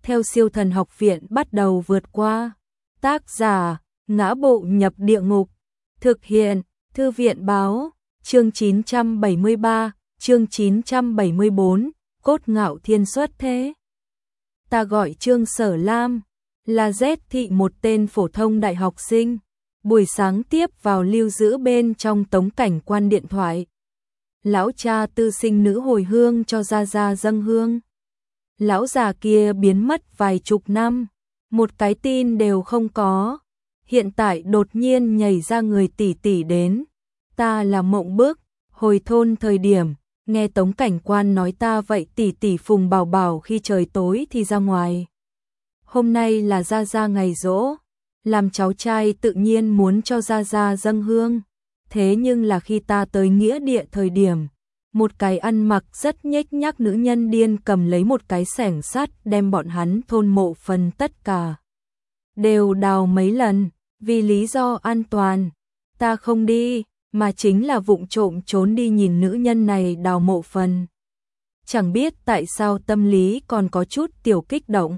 theo Siêu Thần Học Viện bắt đầu vượt qua. Tác giả: Ngã Bộ Nhập Địa Ngục. Thực hiện: Thư viện báo. Chương 973, chương 974, Cốt Ngạo Thiên xuất thế. Ta gọi Trương Sở Lam, là Z thị, một tên phổ thông đại học sinh. Buổi sáng tiếp vào lưu giữ bên trong Tống Cảnh Quan điện thoại. Lão cha tư sinh nữ hồi hương cho Gia Gia dâng hương. Lão già kia biến mất vài chục năm, một cái tin đều không có. Hiện tại đột nhiên nhảy ra người tỷ tỷ đến. Ta là mộng bức, hồi thôn thời điểm, nghe Tống Cảnh Quan nói ta vậy tỷ tỷ Phùng Bảo Bảo khi trời tối thì ra ngoài. Hôm nay là Gia Gia ngày giỗ, làm cháu trai tự nhiên muốn cho Gia Gia dâng hương. Thế nhưng là khi ta tới nghĩa địa thời điểm, một cái ăn mặc rất nhếch nhác nữ nhân điên cầm lấy một cái xẻng sắt đem bọn hắn thôn mộ phần tất cả đều đào mấy lần, vì lý do an toàn. Ta không đi, mà chính là vụng trộm trốn đi nhìn nữ nhân này đào mộ phần. Chẳng biết tại sao tâm lý còn có chút tiểu kích động.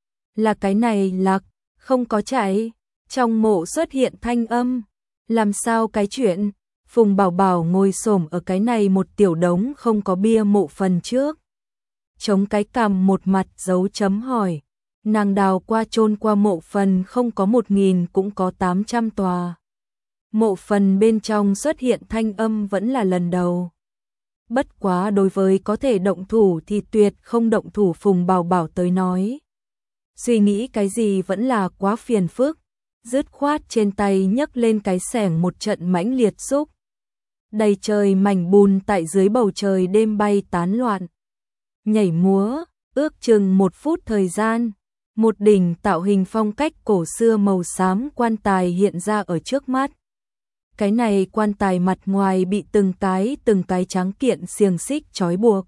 Là cái này lạc, không có chạy, trong mộ xuất hiện thanh âm. Làm sao cái chuyện? Phùng Bảo Bảo ngồi xổm ở cái này một tiểu đống không có bia mộ phần trước. Chống cái cằm một mặt dấu chấm hỏi. Nàng đào qua chôn qua mộ phần không có 1000 cũng có 800 tòa. Mộ phần bên trong xuất hiện thanh âm vẫn là lần đầu. Bất quá đối với có thể động thủ thì tuyệt không động thủ Phùng Bảo Bảo tới nói. Suy nghĩ cái gì vẫn là quá phiền phức. Dứt khoát trên tay nhấc lên cái xẻng một trận mãnh liệt xúc. Đầy trời mảnh bùn tại dưới bầu trời đêm bay tán loạn. Nhảy múa, ước chừng 1 phút thời gian. Một đỉnh tạo hình phong cách cổ xưa màu xám quan tài hiện ra ở trước mắt. Cái này quan tài mặt ngoài bị từng cái tráng kiện xiềng xích trói buộc.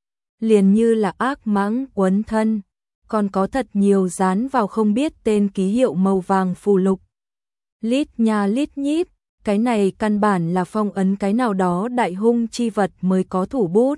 Liền như là ác mãng quấn thân. Còn có thật nhiều dán vào không biết tên ký hiệu màu vàng phù lục. Lít nha lít nhít, cái này căn bản là phong ấn cái nào đó đại hung chi vật mới có thủ bút.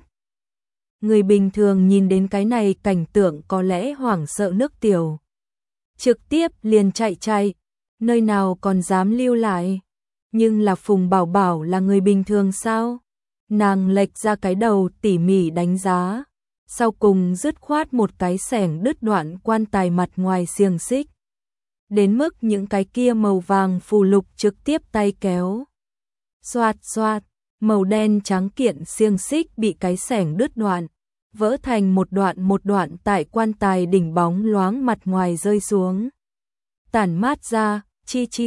Người bình thường nhìn đến cái này cảnh tượng có lẽ hoảng sợ nước tiểu. Trực tiếp liền chạy, nơi nào còn dám lưu lại. Nhưng là Phùng Bảo Bảo là người bình thường sao? Nàng lệch ra cái đầu tỉ mỉ đánh giá. Sau cùng dứt khoát một cái xẻng đứt đoạn quan tài mặt ngoài xiềng xích. Đến mức những cái kia màu vàng phù lục trực tiếp tay kéo. Xoạt xoạt, màu đen trắng kiện xiềng xích bị cái xẻng đứt đoạn, vỡ thành một đoạn tại quan tài đỉnh bóng loáng mặt ngoài rơi xuống. Tản mát ra, chi chi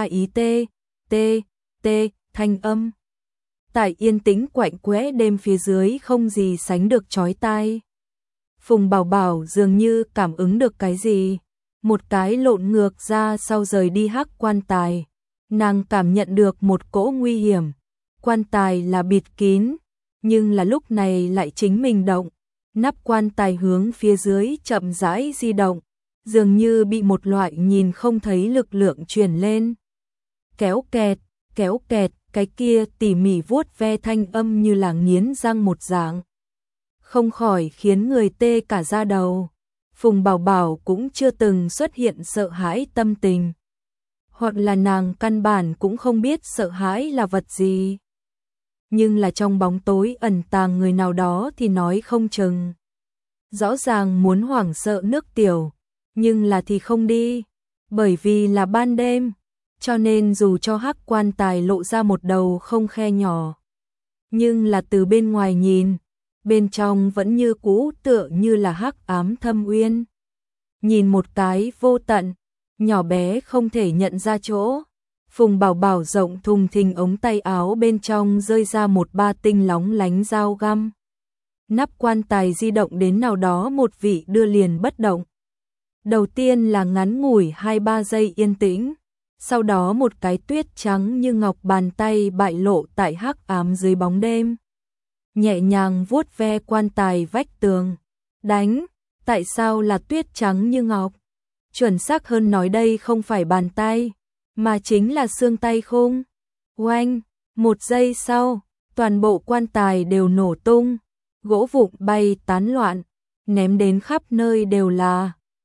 CKIT, thanh âm. Tại yên tĩnh quạnh quẽ đêm phía dưới không gì sánh được chói tai. Phùng Bảo Bảo dường như cảm ứng được cái gì, một cái lộn ngược ra sau rời đi hắc quan tài. Nàng cảm nhận được một cỗ nguy hiểm. Quan tài là bịt kín, nhưng là lúc này lại chính mình động. Nắp quan tài hướng phía dưới chậm rãi di động, dường như bị một loại nhìn không thấy lực lượng truyền lên. Kéo kẹt, cái kia tỉ mỉ vuốt ve thanh âm như là nghiến răng một dạng. Không khỏi khiến người tê cả da đầu. Phùng Bảo Bảo cũng chưa từng xuất hiện sợ hãi tâm tình. Hoặc là nàng căn bản cũng không biết sợ hãi là vật gì. Nhưng là trong bóng tối ẩn tàng người nào đó thì nói không chừng. Rõ ràng muốn hoảng sợ nước tiểu, nhưng là thì không đi. Bởi vì là ban đêm, cho nên dù cho hắc quan tài lộ ra một đầu không khe nhỏ. Nhưng là từ bên ngoài nhìn, bên trong vẫn như cũ tựa như là hắc ám thâm uyên. Nhìn một cái vô tận, nhỏ bé không thể nhận ra chỗ. Phùng Bảo Bảo rộng thùng thình ống tay áo bên trong rơi ra một ba tinh lóng lánh dao găm. Nắp quan tài di động đến nào đó một vị đưa liền bất động. Đầu tiên là ngắn ngủi 2-3 giây yên tĩnh, sau đó một cái tuyết trắng như ngọc bàn tay bại lộ tại hắc ám dưới bóng đêm. Nhẹ nhàng vuốt ve quan tài vách tường. Đánh, tại sao là tuyết trắng như ngọc? Chuẩn xác hơn nói đây không phải bàn tay, mà chính là xương tay khung. Oanh, 1 giây sau, toàn bộ quan tài đều nổ tung, gỗ vụn bay tán loạn, ném đến khắp nơi đều là.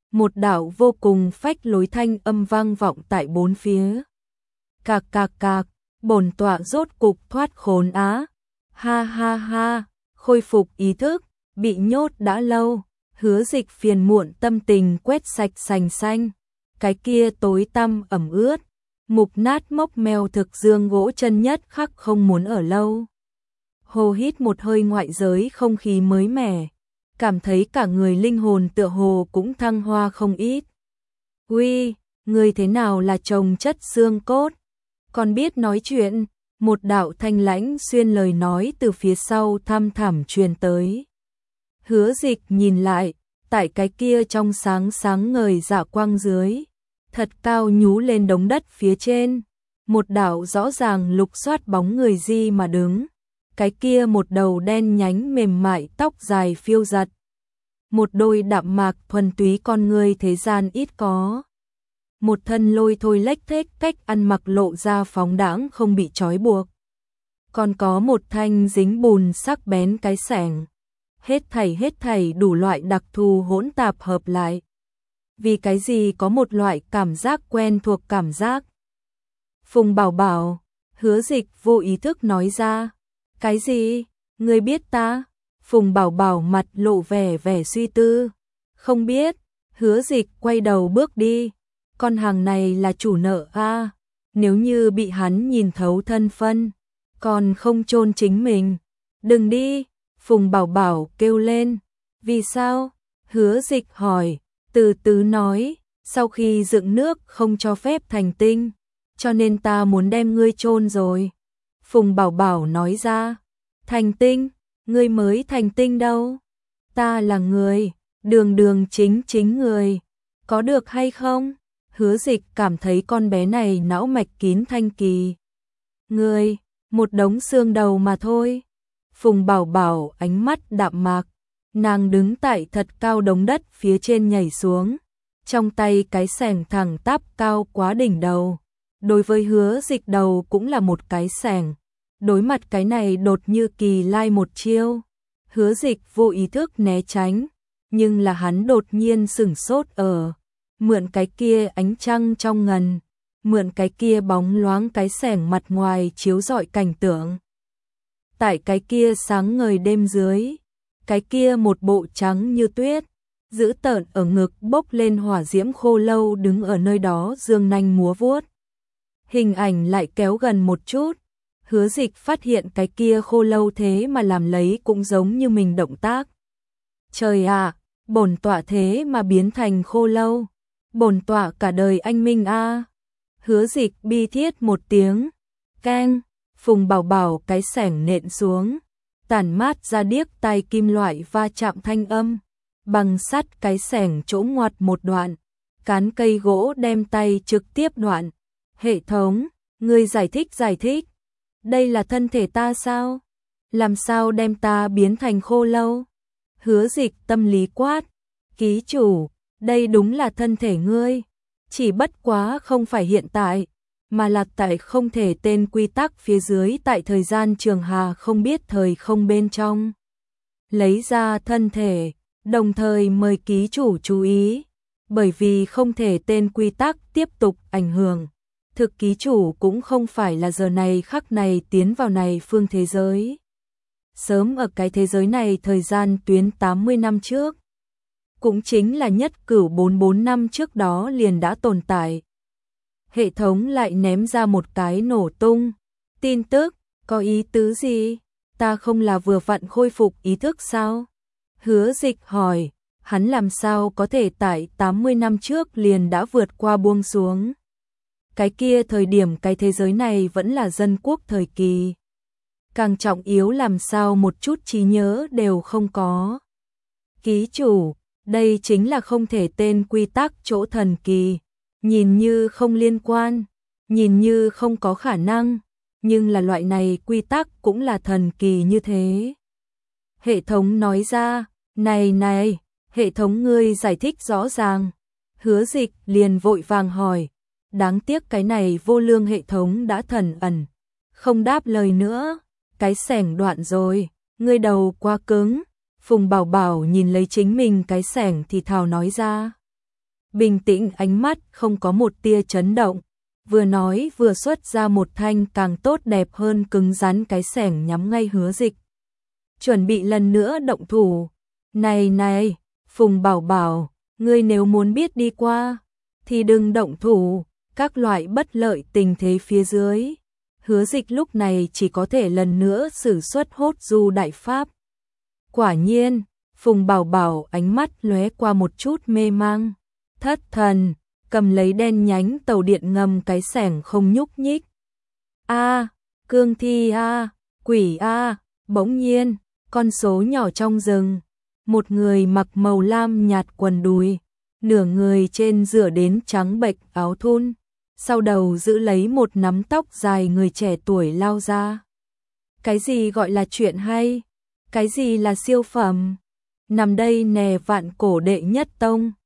một đạo vô cùng phách lối thanh âm vang vọng tại bốn phía. Cạc cạc cạc, bổn tọa rốt cục thoát khốn á. Ha ha ha, khôi phục ý thức, bị nhốt đã lâu. Hứa Dịch phiền muộn tâm tình quét sạch sành xanh. Cái kia tối tăm ẩm ướt, mục nát mốc mèo thực dương gỗ chân nhất khắc không muốn ở lâu. Hồ hít một hơi ngoại giới không khí mới mẻ, cảm thấy cả người linh hồn tựa hồ cũng thăng hoa không ít. Uy, người thế nào là chồng chất xương cốt, còn biết nói chuyện? Một đạo thanh lãnh xuyên lời nói từ phía sau thăm thẳm truyền tới. Hứa Dịch nhìn lại, tại cái kia trong sáng sáng ngời dạ quang dưới, thật cao nhú lên đống đất phía trên, một đạo rõ ràng lục soát bóng người di mà đứng. Cái kia một đầu đen nhánh mềm mại tóc dài phiêu giật, một đôi đạm mạc thuần túy con người thế gian ít có. Một thân lôi thôi lếch thếch cách ăn mặc lộ ra phóng đãng không bị trói buộc. Còn có một thanh dính bùn sắc bén cái xẻng. Hết thảy đủ loại đặc thù hỗn tạp hợp lại. Vì cái gì có một loại cảm giác quen thuộc cảm giác. Phùng Bảo Bảo, Hứa Dịch vô ý thức nói ra. Cái gì? Ngươi biết ta? Phùng Bảo Bảo mặt lộ vẻ suy tư. Không biết. Hứa Dịch quay đầu bước đi. Con hàng này là chủ nợ a, nếu như bị hắn nhìn thấu thân phân, còn không chôn chính mình. Đừng đi, Phùng Bảo Bảo kêu lên. Vì sao? Hứa Dịch hỏi, từ từ nói, sau khi dựng nước không cho phép thành tinh, cho nên ta muốn đem ngươi chôn rồi. Phùng Bảo Bảo nói ra, thành tinh, ngươi mới thành tinh đâu. Ta là người, đường chính người, có được hay không? Hứa Dịch cảm thấy con bé này não mạch kín thanh kỳ. Người, một đống xương đầu mà thôi. Phùng Bảo Bảo ánh mắt đạm mạc, nàng đứng tại thật cao đống đất phía trên nhảy xuống, trong tay cái xẻng thẳng tắp cao quá đỉnh đầu. Đối với Hứa Dịch đầu cũng là một cái xẻng. Đối mặt cái này đột như kỳ lai một chiêu, Hứa Dịch vô ý thức né tránh, nhưng là hắn đột nhiên sửng sốt ở. Mượn cái kia ánh trăng trong ngần, mượn cái kia bóng loáng cái xẻng mặt ngoài chiếu rọi cảnh tượng. Tại cái kia sáng ngời đêm dưới, cái kia một bộ trắng như tuyết, giữ tợn ở ngực bốc lên hỏa diễm khô lâu đứng ở nơi đó dương nanh múa vuốt. Hình ảnh lại kéo gần một chút, Hứa Dịch phát hiện cái kia khô lâu thế mà làm lấy cũng giống như mình động tác. Trời ạ, bổn tọa thế mà biến thành khô lâu. Bổn tọa cả đời anh minh a. Hứa Dịch bi thiết một tiếng, keng. Phùng Bảo Bảo cái xẻng nện xuống, tản mát ra điếc tai kim loại va chạm thanh âm, bằng sắt cái xẻng chỗ ngoặt một đoạn, cán cây gỗ đem tay trực tiếp đoạn. Hệ thống, ngươi giải thích, đây là thân thể ta sao? Làm sao đem ta biến thành khô lâu? Hứa Dịch tâm lý quát, ký chủ, đây đúng là thân thể ngươi, chỉ bất quá không phải hiện tại, mà là tại không thể tên quy tắc phía dưới tại thời gian trường hà không biết thời không bên trong. Lấy ra thân thể, đồng thời mời ký chủ chú ý, bởi vì không thể tên quy tắc tiếp tục ảnh hưởng. Thực ký chủ cũng không phải là giờ này khắc này tiến vào này phương thế giới. Sớm ở cái thế giới này thời gian tuyến 80 năm trước, cũng chính là nhất cửu 44 năm trước đó liền đã tồn tại. Hệ thống lại ném ra một cái nổ tung. Tin tức, có ý tứ gì? Ta không là vừa vặn khôi phục ý thức sao? Hứa Dịch hỏi, hắn làm sao có thể tại 80 năm trước liền đã vượt qua buông xuống. Cái kia thời điểm cái thế giới này vẫn là dân quốc thời kỳ. Càng trọng yếu làm sao một chút trí nhớ đều không có. Ký chủ, đây chính là không thể tên quy tắc chỗ thần kỳ. Nhìn như không liên quan, nhìn như không có khả năng, nhưng là loại này quy tắc cũng là thần kỳ như thế. Hệ thống nói ra, này, hệ thống ngươi giải thích rõ ràng. Hứa Dịch liền vội vàng hỏi, đáng tiếc cái này vô lương hệ thống đã thần ẩn, không đáp lời nữa, cái xẻng đoạn rồi, ngươi đầu quá cứng. Phùng Bảo Bảo nhìn lấy chính mình cái xẻng thì thào nói ra. bình tĩnh ánh mắt không có một tia chấn động, vừa nói vừa xuất ra một thanh càng tốt đẹp hơn cứng rắn cái xẻng nhắm ngay Hứa Dịch. Chuẩn bị lần nữa động thủ. Này này, Phùng Bảo Bảo, ngươi nếu muốn biết đi qua, thì đừng động thủ, các loại bất lợi tình thế phía dưới. Hứa Dịch lúc này chỉ có thể lần nữa sử xuất Hốt Du đại pháp. Quả nhiên, Phùng Bảo Bảo ánh mắt lóe qua một chút mê mang, thất thần, cầm lấy đen nhánh tàu điện ngầm cái xẻng không nhúc nhích. A, cương thi a, quỷ a, bỗng nhiên, con số nhỏ trong rừng, một người mặc màu lam nhạt quần đùi, nửa người trên rửa đến trắng bệch áo thun, sau đầu giữ lấy một nắm tóc dài người trẻ tuổi lao ra. Cái gì gọi là chuyện hay? Cái gì là siêu phẩm? Nằm đây nè Vạn Cổ đệ nhất tông.